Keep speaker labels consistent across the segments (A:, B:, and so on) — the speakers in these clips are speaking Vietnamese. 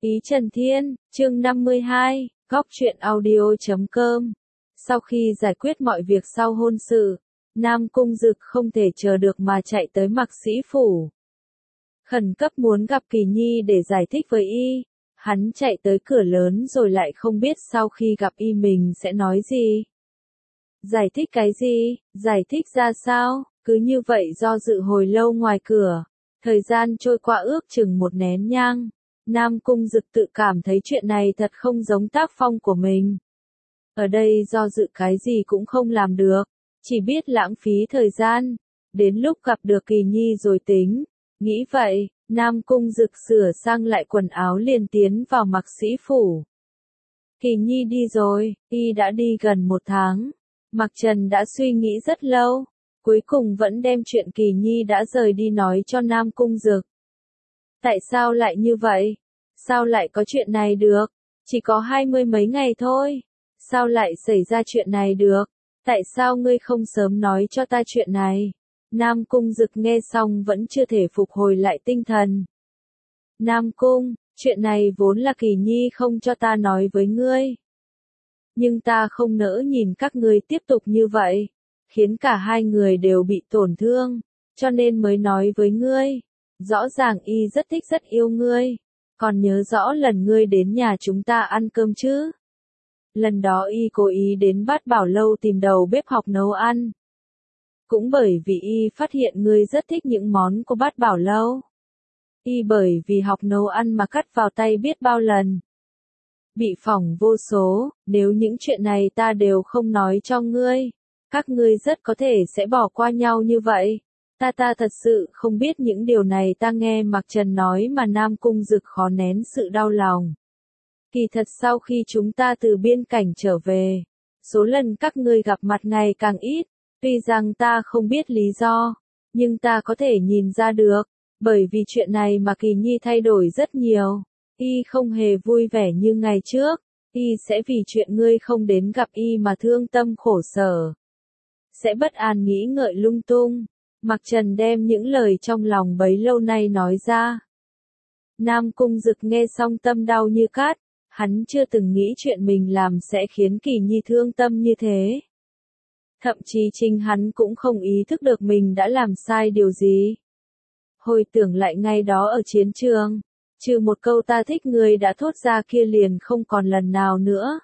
A: Ý Trần Thiên, chương 52, góc truyện audio.com. Sau khi giải quyết mọi việc sau hôn sự, Nam Cung Dực không thể chờ được mà chạy tới Mạc Sĩ Phủ. Khẩn cấp muốn gặp Kỳ Nhi để giải thích với y. Hắn chạy tới cửa lớn rồi lại không biết sau khi gặp y mình sẽ nói gì. Giải thích cái gì, giải thích ra sao, cứ như vậy do dự hồi lâu ngoài cửa. Thời gian trôi qua ước chừng một nén nhang. Nam Cung Dực tự cảm thấy chuyện này thật không giống tác phong của mình. Ở đây do dự cái gì cũng không làm được, chỉ biết lãng phí thời gian, đến lúc gặp được Kỳ Nhi rồi tính. Nghĩ vậy, Nam Cung Dực sửa sang lại quần áo liền tiến vào Mạc Sĩ Phủ. Kỳ Nhi đi rồi, y đã đi gần một tháng. Mạc Trần đã suy nghĩ rất lâu, cuối cùng vẫn đem chuyện Kỳ Nhi đã rời đi nói cho Nam Cung Dực. Tại sao lại như vậy? Sao lại có chuyện này được? Chỉ có 20 mấy ngày thôi. Sao lại xảy ra chuyện này được? Tại sao ngươi không sớm nói cho ta chuyện này? Nam Cung Dực nghe xong vẫn chưa thể phục hồi lại tinh thần. Nam Cung, chuyện này vốn là Kỳ Nhi không cho ta nói với ngươi. Nhưng ta không nỡ nhìn các ngươi tiếp tục như vậy, khiến cả hai người đều bị tổn thương, cho nên mới nói với ngươi. Rõ ràng y rất thích rất yêu ngươi. Còn nhớ rõ lần ngươi đến nhà chúng ta ăn cơm chứ? Lần đó y cố ý đến Bát Bảo Lâu tìm đầu bếp học nấu ăn. Cũng bởi vì y phát hiện ngươi rất thích những món của Bát Bảo Lâu. Y bởi vì học nấu ăn mà cắt vào tay biết bao lần. Bị phỏng vô số, nếu những chuyện này ta đều không nói cho ngươi, các ngươi rất có thể sẽ bỏ qua nhau như vậy. Ta thật sự không biết những điều này. Ta nghe Mạc Trần nói mà Nam Cung Dực khó nén sự đau lòng. Kỳ thật sau khi chúng ta từ biên cảnh trở về, số lần các ngươi gặp mặt ngày càng ít, tuy rằng ta không biết lý do, nhưng ta có thể nhìn ra được, bởi vì chuyện này mà Kỳ Nhi thay đổi rất nhiều. Y không hề vui vẻ như ngày trước, y sẽ vì chuyện ngươi không đến gặp y mà thương tâm khổ sở. Sẽ bất an nghĩ ngợi lung tung. Mạc Trần đem những lời trong lòng bấy lâu nay nói ra. Nam Cung Dực nghe xong tâm đau như cát, hắn chưa từng nghĩ chuyện mình làm sẽ khiến Kỳ Nhi thương tâm như thế. Thậm chí chính hắn cũng không ý thức được mình đã làm sai điều gì. Hồi tưởng lại ngày đó ở chiến trường, trừ một câu ta thích người đã thốt ra kia liền không còn lần nào nữa.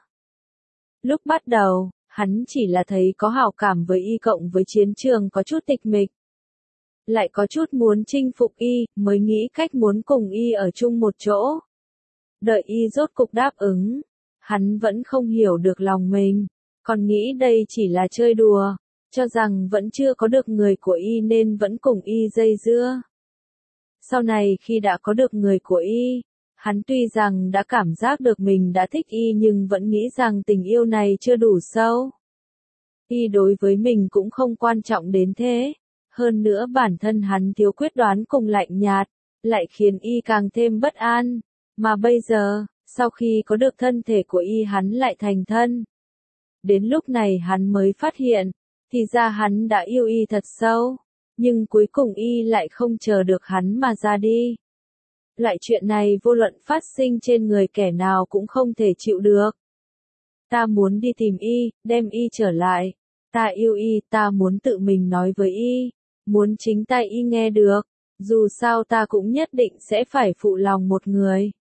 A: Lúc bắt đầu, hắn chỉ là thấy có hảo cảm với y cộng với chiến trường có chút tịch mịch. Lại có chút muốn chinh phục y, mới nghĩ cách muốn cùng y ở chung một chỗ. Đợi y rốt cục đáp ứng, hắn vẫn không hiểu được lòng mình, còn nghĩ đây chỉ là chơi đùa, cho rằng vẫn chưa có được người của y nên vẫn cùng y dây dưa. Sau này khi đã có được người của y, hắn tuy rằng đã cảm giác được mình đã thích y nhưng vẫn nghĩ rằng tình yêu này chưa đủ sâu. Y đối với mình cũng không quan trọng đến thế. Hơn nữa bản thân hắn thiếu quyết đoán cùng lạnh nhạt, lại khiến y càng thêm bất an. Mà bây giờ, sau khi có được thân thể của y hắn lại thành thân. Đến lúc này hắn mới phát hiện, thì ra hắn đã yêu y thật sâu, nhưng cuối cùng y lại không chờ được hắn mà ra đi. Loại chuyện này vô luận phát sinh trên người kẻ nào cũng không thể chịu được. Ta muốn đi tìm y, đem y trở lại. Ta yêu y, ta muốn tự mình nói với y. Muốn chính tay y nghe được, dù sao ta cũng nhất định sẽ phải phụ lòng một người.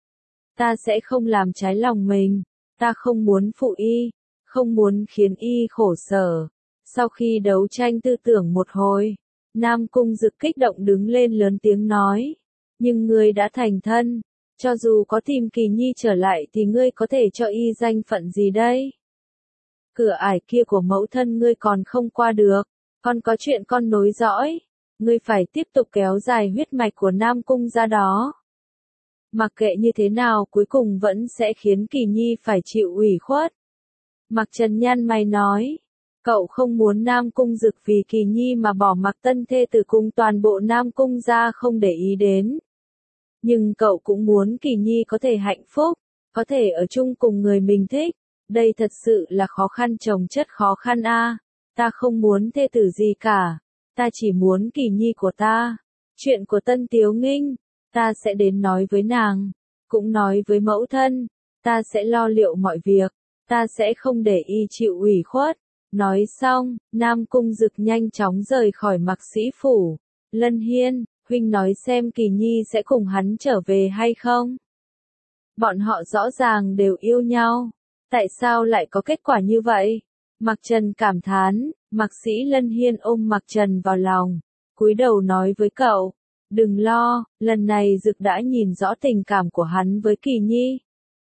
A: Ta sẽ không làm trái lòng mình, ta không muốn phụ y, không muốn khiến y khổ sở. Sau khi đấu tranh tư tưởng một hồi, Nam Cung Dực kích động đứng lên lớn tiếng nói, nhưng ngươi đã thành thân, cho dù có tìm Kỳ Nhi trở lại thì ngươi có thể cho y danh phận gì đây? Cửa ải kia của mẫu thân ngươi còn không qua được. Con có chuyện con nối dõi, ngươi phải tiếp tục kéo dài huyết mạch của Nam Cung ra đó. Mặc kệ như thế nào cuối cùng vẫn sẽ khiến Kỳ Nhi phải chịu ủy khuất. Mạc Trần nhăn mày nói, cậu không muốn Nam Cung Dực vì Kỳ Nhi mà bỏ mặc tân thê tử cùng toàn bộ Nam Cung ra không để ý đến. Nhưng cậu cũng muốn Kỳ Nhi có thể hạnh phúc, có thể ở chung cùng người mình thích. Đây thật sự là khó khăn chồng chất khó khăn a. Ta không muốn thê tử gì cả, ta chỉ muốn Kỳ Nhi của ta. Chuyện của Tân Tiếu Nghinh, ta sẽ đến nói với nàng. cũng nói với mẫu thân, ta sẽ lo liệu mọi việc, ta sẽ không để y chịu ủy khuất. Nói xong, Nam Cung Dực nhanh chóng rời khỏi Mạc Sĩ Phủ. Lân Hiên, huynh nói xem Kỳ Nhi sẽ cùng hắn trở về hay không? Bọn họ rõ ràng đều yêu nhau. Tại sao lại có kết quả như vậy? Mạc Trần cảm thán, Mạc Sĩ Lân Hiên ôm Mạc Trần vào lòng, cúi đầu nói với cậu, đừng lo, lần này Dực đã nhìn rõ tình cảm của hắn với Kỳ Nhi.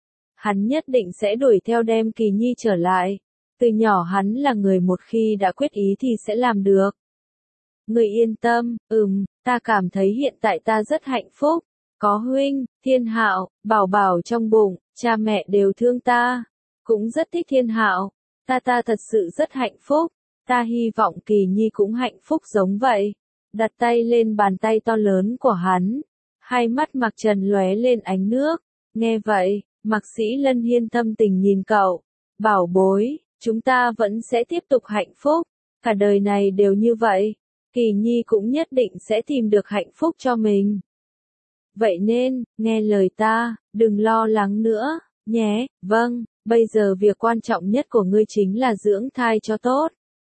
A: Hắn nhất định sẽ đuổi theo đem Kỳ Nhi trở lại. Từ nhỏ hắn là người một khi đã quyết ý thì sẽ làm được. Người yên tâm, ta cảm thấy hiện tại ta rất hạnh phúc. Có huynh, Thiên Hạo, Bảo Bảo trong bụng, cha mẹ đều thương ta. Cũng rất thích Thiên Hạo. Ta thật sự rất hạnh phúc. Ta hy vọng Kỳ Nhi cũng hạnh phúc giống vậy. Đặt tay lên bàn tay to lớn của hắn. Hai mắt Mạc Trần lóe lên ánh nước. Nghe vậy, Mạc Sĩ Lân Hiên thâm tình nhìn cậu. Bảo bối, chúng ta vẫn sẽ tiếp tục hạnh phúc. Cả đời này đều như vậy. Kỳ Nhi cũng nhất định sẽ tìm được hạnh phúc cho mình. Vậy nên, nghe lời ta, đừng lo lắng nữa, nhé. Vâng, bây giờ việc quan trọng nhất của ngươi chính là dưỡng thai cho tốt.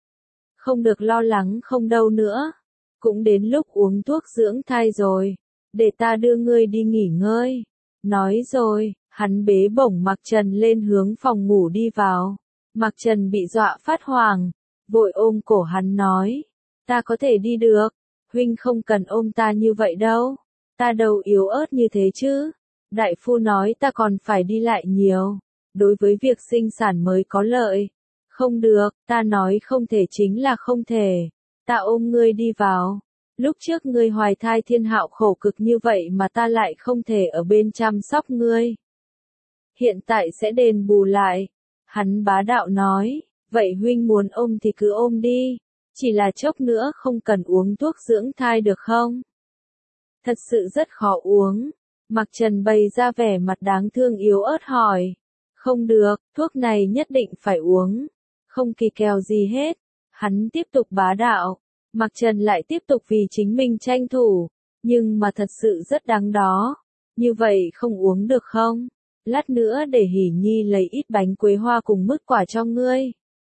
A: Không được lo lắng không đâu nữa. Cũng đến lúc uống thuốc dưỡng thai rồi. Để ta đưa ngươi đi nghỉ ngơi. Nói rồi, hắn bế bổng Mạc Trần lên hướng phòng ngủ đi vào. Mạc Trần bị dọa phát hoảng, vội ôm cổ hắn nói. Ta có thể đi được, huynh không cần ôm ta như vậy đâu. Ta đâu yếu ớt như thế chứ. Đại phu nói ta còn phải đi lại nhiều. Đối với việc sinh sản mới có lợi. Không được, ta nói không thể chính là không thể. Ta ôm ngươi đi vào. Lúc trước ngươi hoài thai Thiên Hạo khổ cực như vậy mà ta lại không thể ở bên chăm sóc ngươi. Hiện tại sẽ đền bù lại. Hắn bá đạo nói, vậy huynh muốn ôm thì cứ ôm đi. Chỉ là chốc nữa không cần uống thuốc dưỡng thai được không? Thật sự rất khó uống. Mạc Trần bày ra vẻ mặt đáng thương yếu ớt hỏi. Không được, thuốc này nhất định phải uống. Không kỳ kèo gì hết. Hắn tiếp tục bá đạo. Mạc Trần lại tiếp tục vì chính mình tranh thủ. Nhưng mà thật sự rất đáng đó. Như vậy không uống được không? Lát nữa để Hỷ Nhi lấy ít bánh quế hoa cùng mứt quả cho ngươi.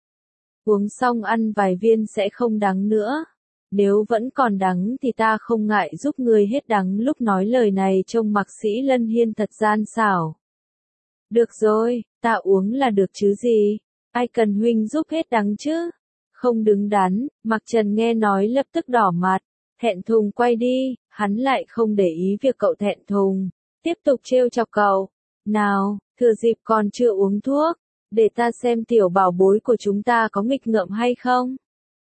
A: Uống xong ăn vài viên sẽ không đắng nữa. Nếu vẫn còn đắng thì ta không ngại giúp ngươi hết đắng. Lúc nói lời này trông Mạc Sĩ Lân Hiên thật gian xảo. Được rồi, ta uống là được chứ gì. Ai cần huynh giúp hết đắng chứ? Không đứng đắn, Mạc Trần nghe nói lập tức đỏ mặt. Thẹn thùng quay đi, hắn lại không để ý việc cậu thẹn thùng. Tiếp tục trêu chọc cậu. Nào, thừa dịp còn chưa uống thuốc. Để ta xem tiểu bảo bối của chúng ta có nghịch ngợm hay không.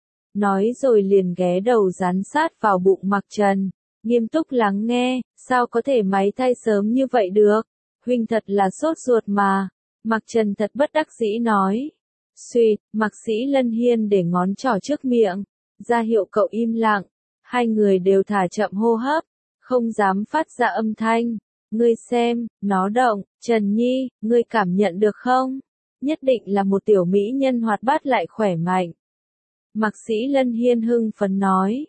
A: Nói rồi liền ghé đầu dán sát vào bụng Mạc Trần. Nghiêm túc lắng nghe, sao có thể máy thai sớm như vậy được. Huynh thật là sốt ruột mà. Mạc Trần thật bất đắc dĩ nói. Xuyệt, Mạc Sĩ Lân Hiên để ngón trỏ trước miệng. Ra hiệu cậu im lặng. Hai người đều thả chậm hô hấp. Không dám phát ra âm thanh. Ngươi xem, nó động. Trần Nhi, ngươi cảm nhận được không? Nhất định là một tiểu mỹ nhân hoạt bát lại khỏe mạnh. Mạc Sĩ Lân Hiên hưng phấn nói.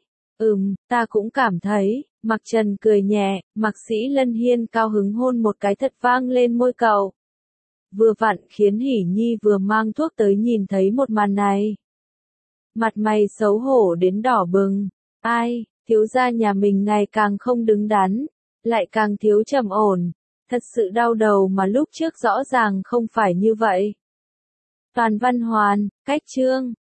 A: Ta cũng cảm thấy. Mạc Trần cười nhẹ. Mạc Sĩ Lân Hiên cao hứng hôn một cái thật vang lên môi cậu. Vừa vặn khiến Hỷ Nhi vừa mang thuốc tới nhìn thấy một màn này. Mặt mày xấu hổ đến đỏ bừng. Ai, thiếu gia nhà mình ngày càng không đứng đắn. Lại càng thiếu trầm ổn. Thật sự đau đầu mà lúc trước rõ ràng không phải như vậy. Toàn Văn Hoàn, cách chương